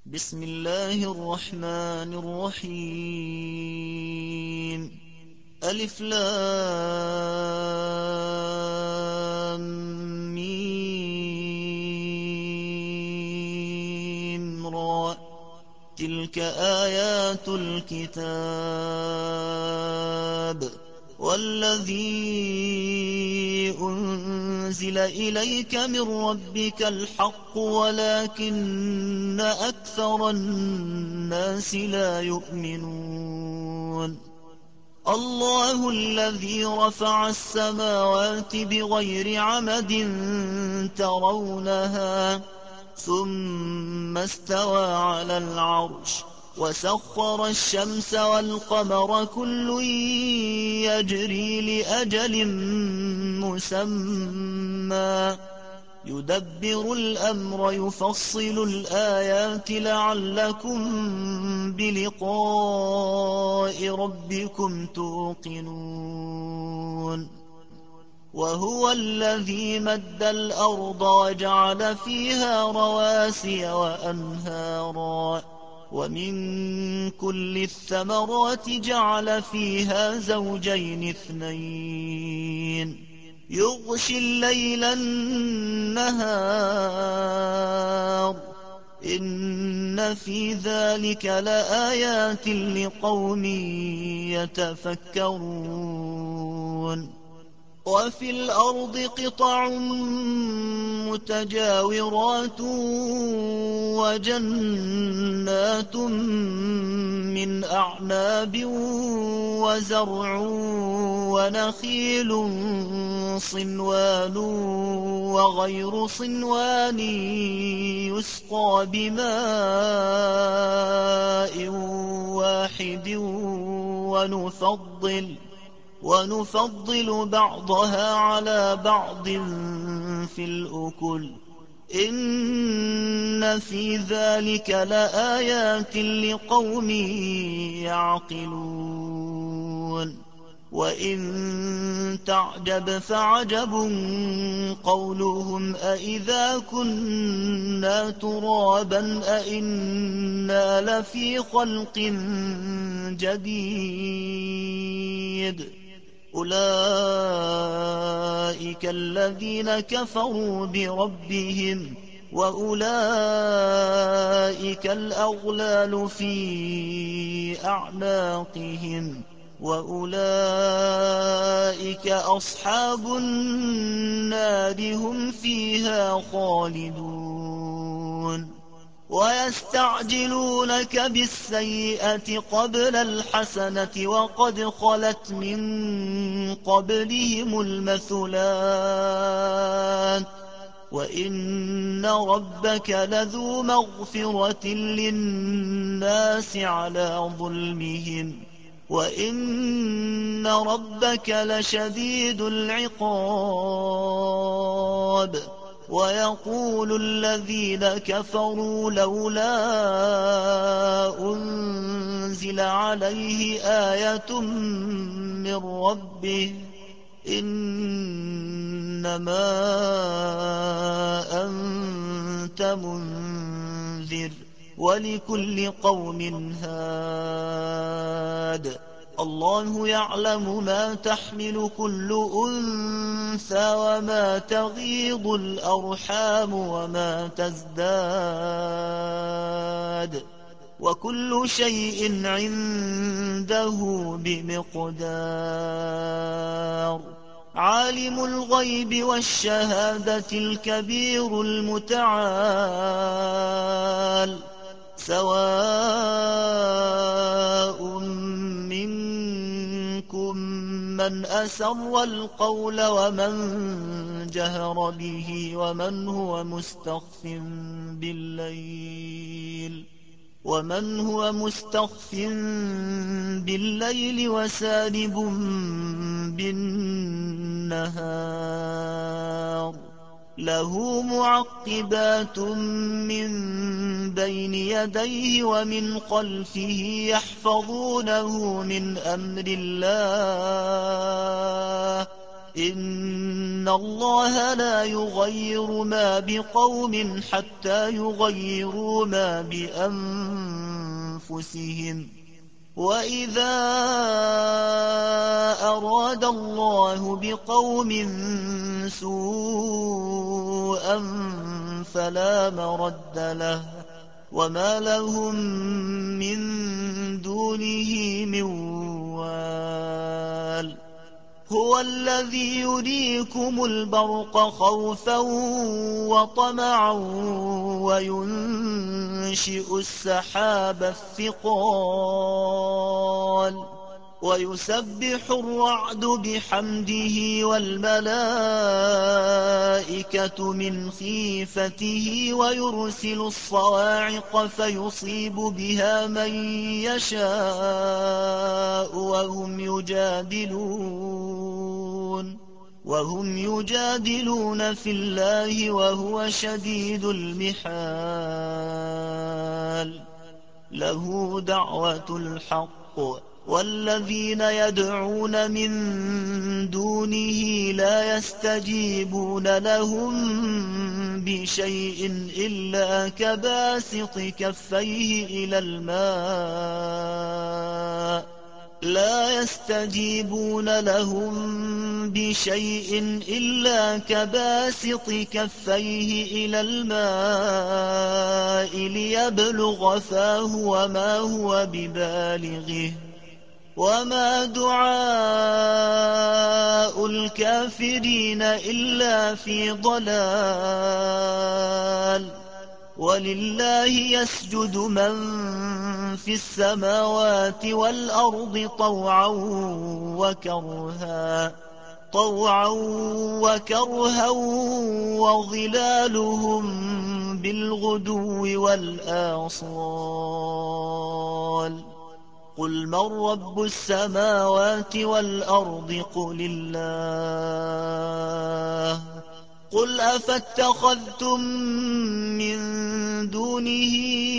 بسم الله الرحمن الرحيم. ألف لام ميم را. تلك آيات الكتاب والذي أنزل إليك من ربك الحق ولكن أكثر الناس لا يؤمنون. الله الذي رفع السماوات بغير عمد ترونها ثم استوى على العرش وسخر الشمس والقمر كل يجري لأجل مسمى يدبر الأمر يفصل الآيات لعلكم بلقاء ربكم توقنون. وهو الذي مد الأرض وجعل فيها رواسي وأنهارا ومن كل الثمرات جعل فيها زوجين اثنين يغشي الليل النهار إن في ذلك لآيات لقوم يتفكرون. وفي الأرض قطع متجاورات وجنات من أعناب وزرع ونخيل صنوان وغير صنوان يسقى بماء واحد ونفضل بعضها على بعض في الأكل إن في ذلك لآيات لقوم يعقلون. وإن تعجب فعجب قولهم أإذا كنا ترابا أإنا لفي خلق جديد أولئك الذين كفروا بربهم وأولئك الأغلال في أعناقهم وأولئك أصحاب النار هم فيها خالدون. ويستعجلونك بالسيئة قبل الحسنة وقد خلت من قبلهم المثلات وإن ربك لذو مغفرة للناس على ظلمهم وإن ربك لشديد العقاب. ويقول الذين كفروا لولا أنزل عليه آية من ربه إنما أنت منذر ولكل قوم هاد. الله يعلم ما تحمل كل أنثى وما تغيض الأرحام وما تزداد وكل شيء عنده بمقدار. عالم الغيب والشهادة الكبير المتعال سواء منكم من أسر القول ومن جهر به ومن هو مستخف بالليل وسارب بالنهار له معقبات من بين يديه ومن خلفه يحفظونه من أمر الله إن الله لا يغير ما بقوم حتى يغيروا ما بأنفسهم وإذا أراد الله بقوم سوءا فلا مرد له وما لهم من دونه من وال هو الذي يريكم البرق خوفا وطمعا وينشئ السحاب الثقال ويسبح الرعد بحمده والملائكة من خيفته ويرسل الصواعق فيصيب بها من يشاء وهم يجادلون في الله وهو شديد المحال له دعوة الحق والذين يدعون من دونه لا يستجيبون لهم بشيء إلا كباسط كفيه إلى الماء لا يستجيبون لهم بشيء إلا كباسط كفيه إلى الماء ليبلغ فاه وما هو ببالغه وما دعاء الكافرين إلا في ضلال ولله يسجد من في السماوات والأرض طوعا وكرها وظلالهم بالغدو والآصال قل من رب السماوات والأرض قل الله قل أفاتخذتم من دونه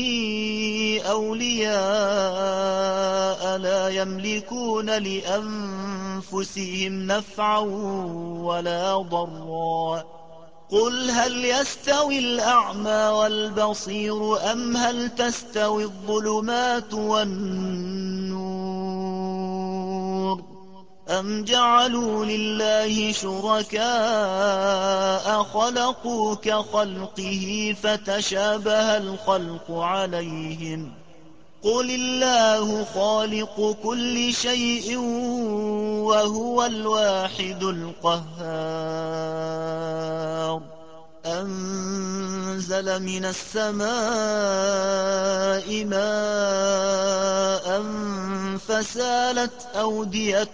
أولياء لا يملكون لأنفسهم نفعا ولا ضرا قل هل يستوي الأعمى والبصير أم هل تستوي الظلمات والنور أم جعلوا لله شركاء خلقوا كخلقه فتشابه الخلق عليهم قل الله خالق كل شيء وهو الواحد القهار أنزل من السماء ماء فسالت أودية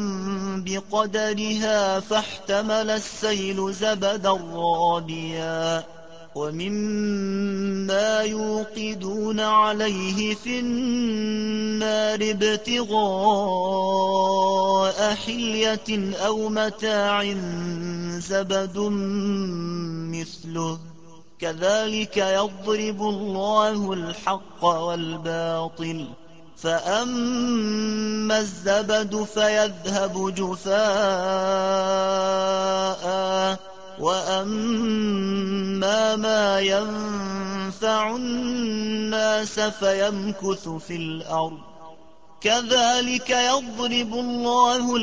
بقدرها فاحتمل السيل زبدا رابيا ومما يوقدون عليه في النار ابتغاء حلية أو متاع زبد مثله كذلك يضرب الله الحق والباطل فأما الزبد فيذهب جفاء وأما ما ينفع الناس فيمكث في الأرض كذلك يضرب الله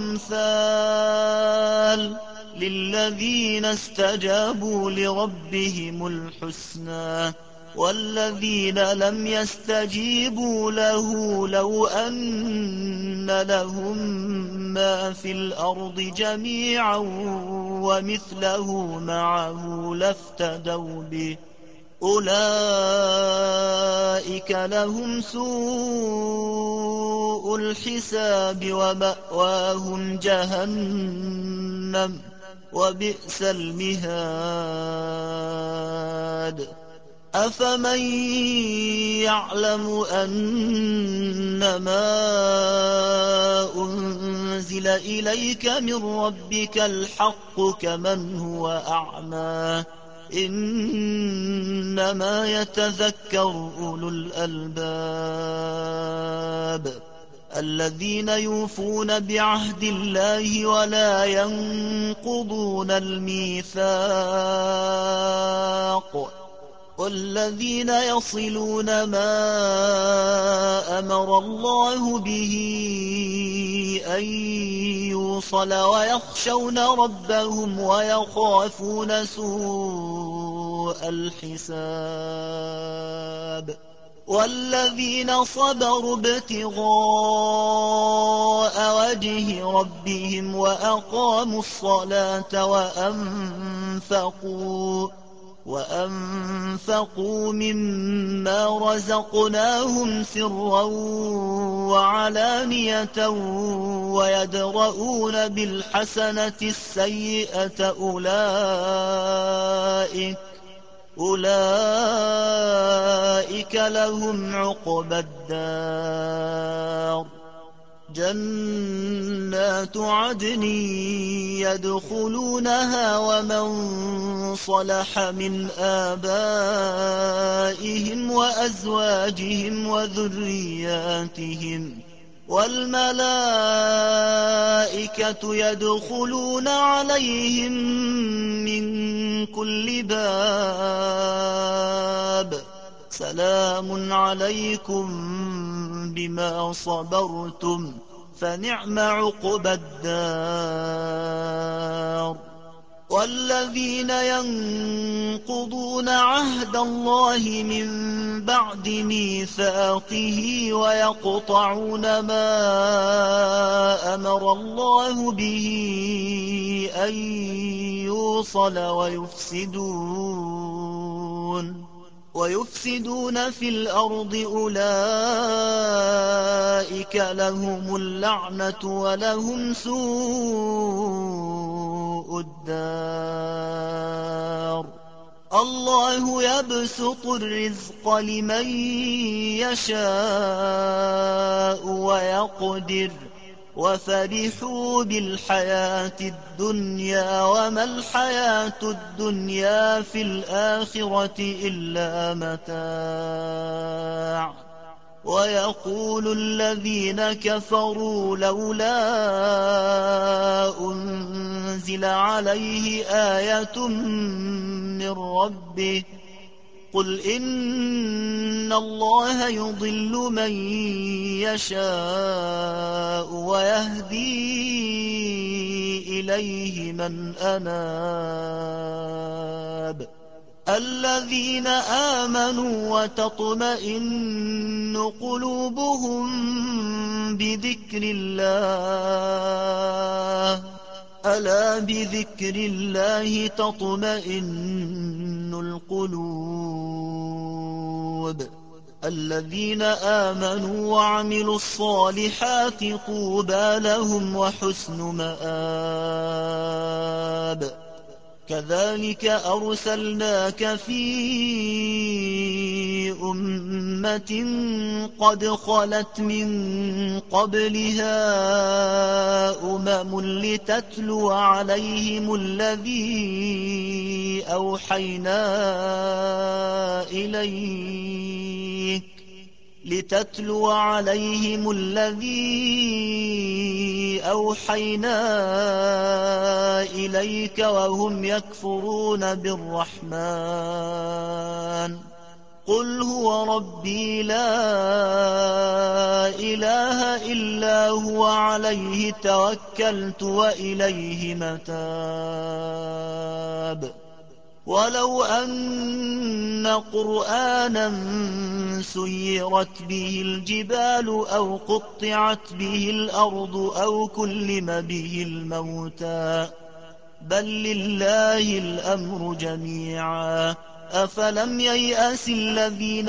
الأمثال للذين استجابوا لربهم الحسنى والذين لم يستجيبوا له لو أن لهم ما في الأرض جميعا ومثله معه لافتدوا به أولئك لهم سوء الحساب ومأواهم جهنم وبئس المهاد أفمن يعلم أنما أنزل إليك من ربك الحق كمن هو أعمى إنما يتذكر أولو الألباب الذين يوفون بعهد الله ولا ينقضون الميثاق والذين يصلون ما أمر الله به أن يوصل ويخشون ربهم ويخافون سوء الحساب والذين صبروا ابتغاء وجه ربهم وأقاموا الصلاة وأنفقوا مما رزقناهم سرا وعلانية ويدرؤون بالحسنة السيئة أولئك لهم عقبى الدار جنات عدن يدخلونها ومن صلح من آبائهم وأزواجهم وذرياتهم والملائكة يدخلون عليهم من كل باب سلام عليكم بما صبرتم فنعم عقبى الدار والذين ينقضون عهد الله من بعد ميثاقه ويقطعون ما أمر الله به أن يوصل ويفسدون في الأرض أولئك لهم اللعنة ولهم سوء الدار الله يبسط الرزق لمن يشاء ويقدر وفرحوا بالحياة الدنيا وما الحياة الدنيا في الآخرة إلا متاع ويقول الذين كفروا لولا أنزل عليه آية من ربه قل إن الله يضل من يشاء ويهدي إليه من أناب الذين آمنوا وتطمئن قلوبهم بذكر الله ألا بذكر الله تطمئن القلوب الذين آمنوا وعملوا الصالحات طوبى لهم وحسن مآب كذلك أرسلناك في أمة قد خلت من قبلها لتتلو عليهم الذي أوحينا إليك وهم يكفرون بالرحمن قل هو ربي لا إله إلا هو عليه توكلت وإليه متاب ولو أن قرآنا سيرت به الجبال أو قطعت به الأرض أو كلم به الموتى بل لله الأمر جميعا أفلم ييأس الذين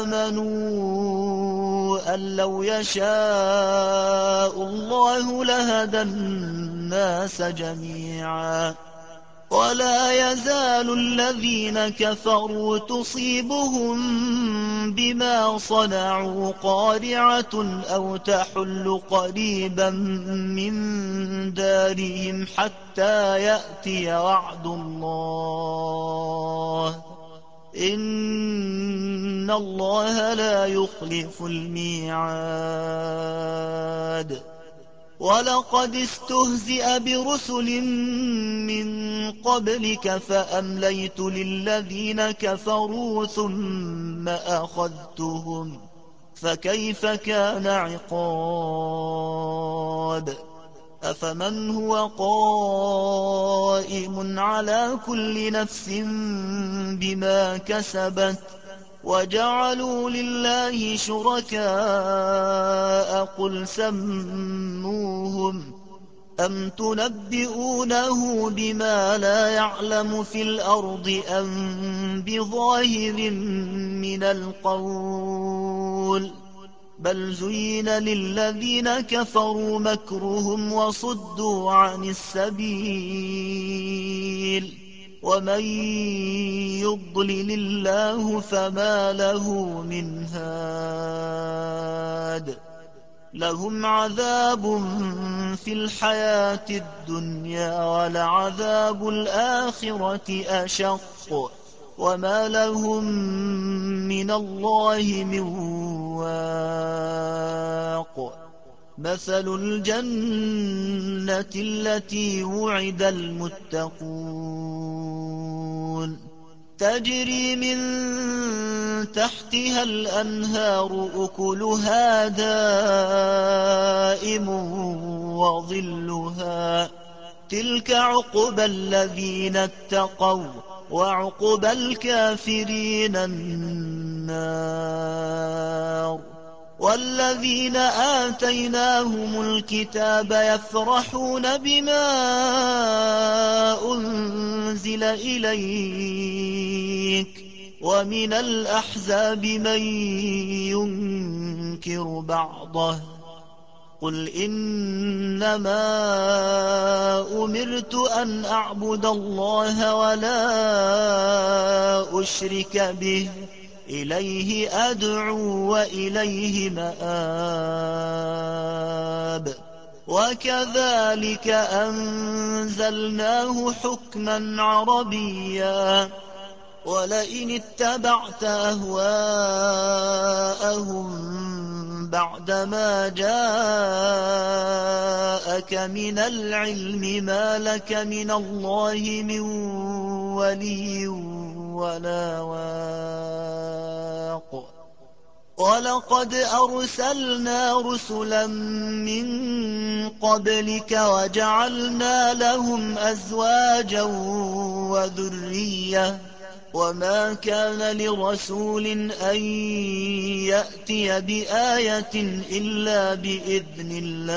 آمنوا أن لو يشاء الله لهدى الناس جميعا ولا يزال الذين كفروا تصيبهم بما صنعوا قارعة أو تحل قريبا من دارهم حتى يأتي وعد الله إن الله لا يخلف الميعاد ولقد استهزئ برسل من قبلك فأمليت للذين كفروا ثم أخذتهم فكيف كان عقاب أفمن هو قائم على كل نفس بما كسبت وجعلوا لله شركاء قل سموهم أم تنبئونه بما لا يعلم في الأرض أم بظاهر من القول بل زين للذين كفروا مكرهم وصدوا عن السبيل ومن يضلل الله فما له من هاد لهم عذاب في الحياة الدنيا ولعذاب الآخرة أشق وما لهم من الله من واق مثل الجنة التي وعد المتقون تجري من تحتها الأنهار أكلها دائم وظلها تلك عقبى الذين اتقوا وعقبى الكافرين النار والذين آتيناهم الكتاب يفرحون بما أنزل إليك ومن الأحزاب من ينكر بعضه قل إنما أمرت أن أعبد الله ولا أشرك به إليه أدعو وإليه مآب وكذلك أنزلناه حكما عربيا ولئن اتبعت أهواءهم بعدما جاءك من العلم ما لك من الله من ولي ولا واق ولقد أرسلنا رسلا من قبلك وجعلنا لهم أزواجا وذرية وما كان لرسول أن يأتي بآية إلا بإذن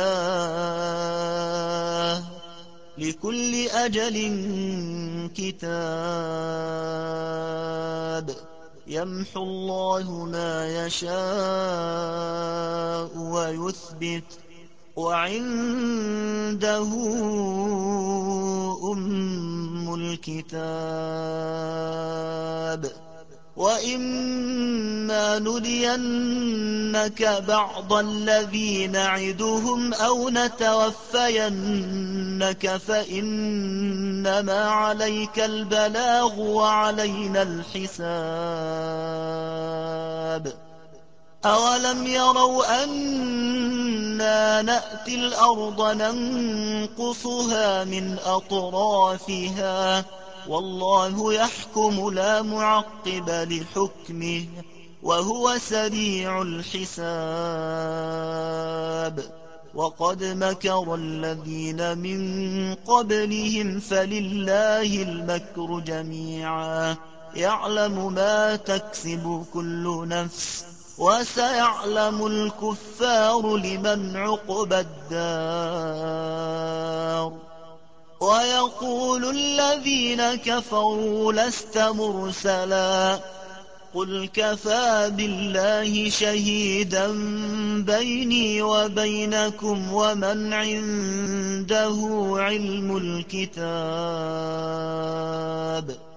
الله لكل أجل كتاب يمحو الله ما يشاء ويثبت وعنده أم الكتاب وإما نرينك بعض الذي نعدهم أو نتوفينك فإنما عليك البلاغ وعلينا الحساب أولم يروا أنا نأتي الأرض ننقصها من أطرافها والله يحكم لا معقب لحكمه وهو سريع الحساب وقد مكر الذين من قبلهم فلله المكر جميعا يعلم ما تكسب كل نفس وسيعلم الكفار لمن عقبى الدار ويقول الذين كفروا لست مرسلا قل كفى بالله شهيدا بيني وبينكم ومن عنده علم الكتاب